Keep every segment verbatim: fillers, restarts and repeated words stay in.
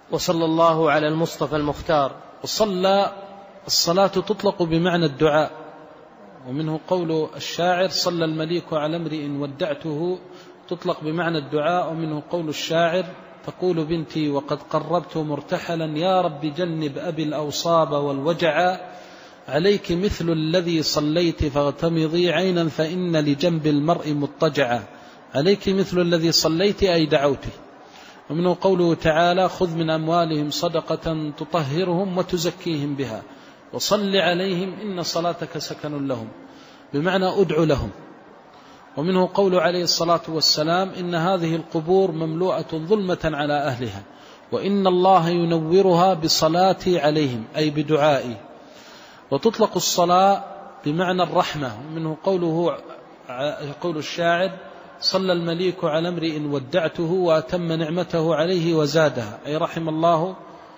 وصلى الله على المصطفى المختار. وصلى الصلاة تطلق بمعنى الدعاء، ومنه قول الشاعر صلى المليك على امرئ ودعته، تطلق بمعنى الدعاء. ومنه قول الشاعر تقول بنتي وقد قربت مرتحلا يا رب جنب أبي الأوصاب والوجع، عليك مثل الذي صليت فاغتمضي عينا فإن لجنب المرء مضطجعا. عليك مثل الذي صليت أي دعوته. ومنه قوله تعالى خذ من أموالهم صدقة تطهرهم وتزكيهم بها وصل عليهم إن صلاتك سكن لهم، بمعنى أدعو لهم. ومنه قول عليه الصلاة والسلام إن هذه القبور مملوءة ظلمة على أهلها وإن الله ينورها بصلاتي عليهم أي بدعائي. وتطلق الصلاة بمعنى الرحمة، ومنه قوله يقول الشاعر صلى المليك على امرئ ودعته وأتم نعمته عليه وزادها، أي رحم الله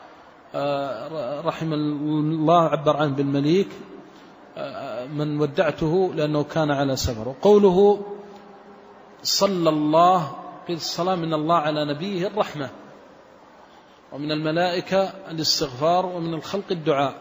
رحم الله عبر عنه بالمليك من ودعته لأنه كان على سفر. وقوله صلى الله قيل الصلاة من الله على نبيه الرحمة، ومن الملائكة الاستغفار، ومن الخلق الدعاء.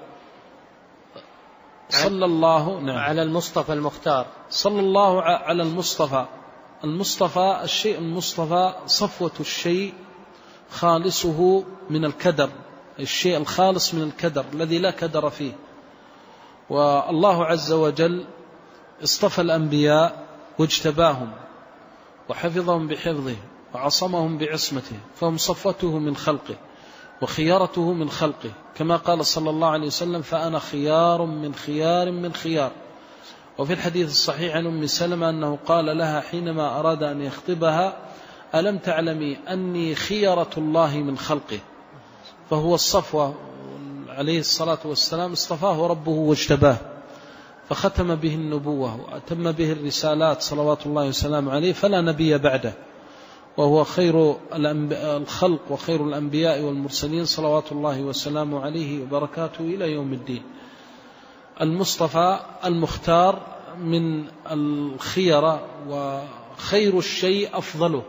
صلى الله نعم على المصطفى المختار. صلى الله على المصطفى. المصطفى الشيء المصطفى صفوة الشيء خالصه من الكدر، الشيء الخالص من الكدر الذي لا كدر فيه. والله عز وجل اصطفى الأنبياء واجتباهم وحفظهم بحفظه وعصمهم بعصمته، فهم صفوته من خلقه وخيارته من خلقه، كما قال صلى الله عليه وسلم فأنا خيار من خيار من خيار. وفي الحديث الصحيح عن أم سلمة أنه قال لها حينما أراد أن يخطبها ألم تعلمي أني خيرة الله من خلقه. فهو الصفوة عليه الصلاة والسلام اصطفاه ربه واجتباه فختم به النبوة وأتم به الرسالات صلوات الله وسلامه عليه، فلا نبي بعده، وهو خير الخلق وخير الأنبياء والمرسلين صلوات الله وسلامه عليه وبركاته إلى يوم الدين. المصطفى المختار من الخيرة، وخير الشيء أفضله.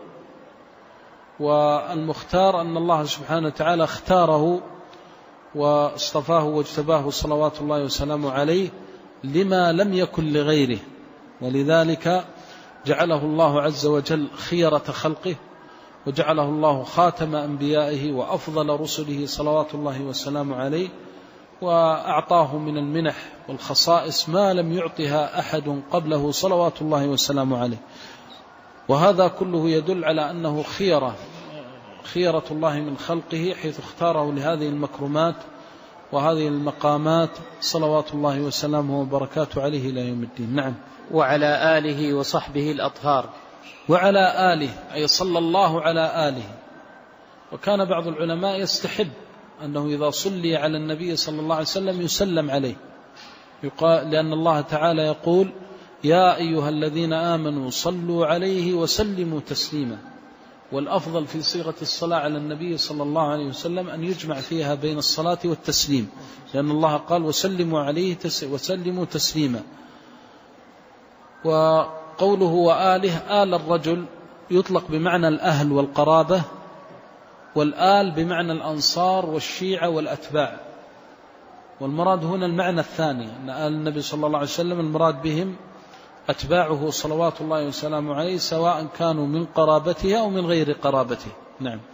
والمختار أن الله سبحانه وتعالى اختاره واصطفاه واجتباه صلوات الله وسلامه عليه لما لم يكن لغيره، ولذلك جعله الله عز وجل خيرة خلقه، وجعله الله خاتم أنبيائه وأفضل رسله صلوات الله وسلامه عليه، وأعطاه من المنح والخصائص ما لم يعطها أحد قبله صلوات الله وسلامه عليه. وهذا كله يدل على أنه خيرة خيرة الله من خلقه، حيث اختاره لهذه المكرمات وهذه المقامات صلوات الله وسلامه وبركاته عليه إلى يوم الدين. نعم. وعلى آله وصحبه الأطهار. وعلى آله أي صلى الله على آله. وكان بعض العلماء يستحب أنه إذا صلي على النبي صلى الله عليه وسلم يسلم عليه، يقال لأن الله تعالى يقول يا أيها الذين آمنوا صلوا عليه وسلموا تسليما. والأفضل في صيغة الصلاة على النبي صلى الله عليه وسلم أن يجمع فيها بين الصلاة والتسليم، لأن الله قال وسلموا عليه وسلموا تسليما. وقوله وآله، آل الرجل يطلق بمعنى الأهل والقرابة، والآل بمعنى الأنصار والشيعة والأتباع. والمراد هنا المعنى الثاني، أن آل النبي صلى الله عليه وسلم المراد بهم أتباعه صلوات الله وسلامه عليه، سواء كانوا من قرابته أو من غير قرابته. نعم.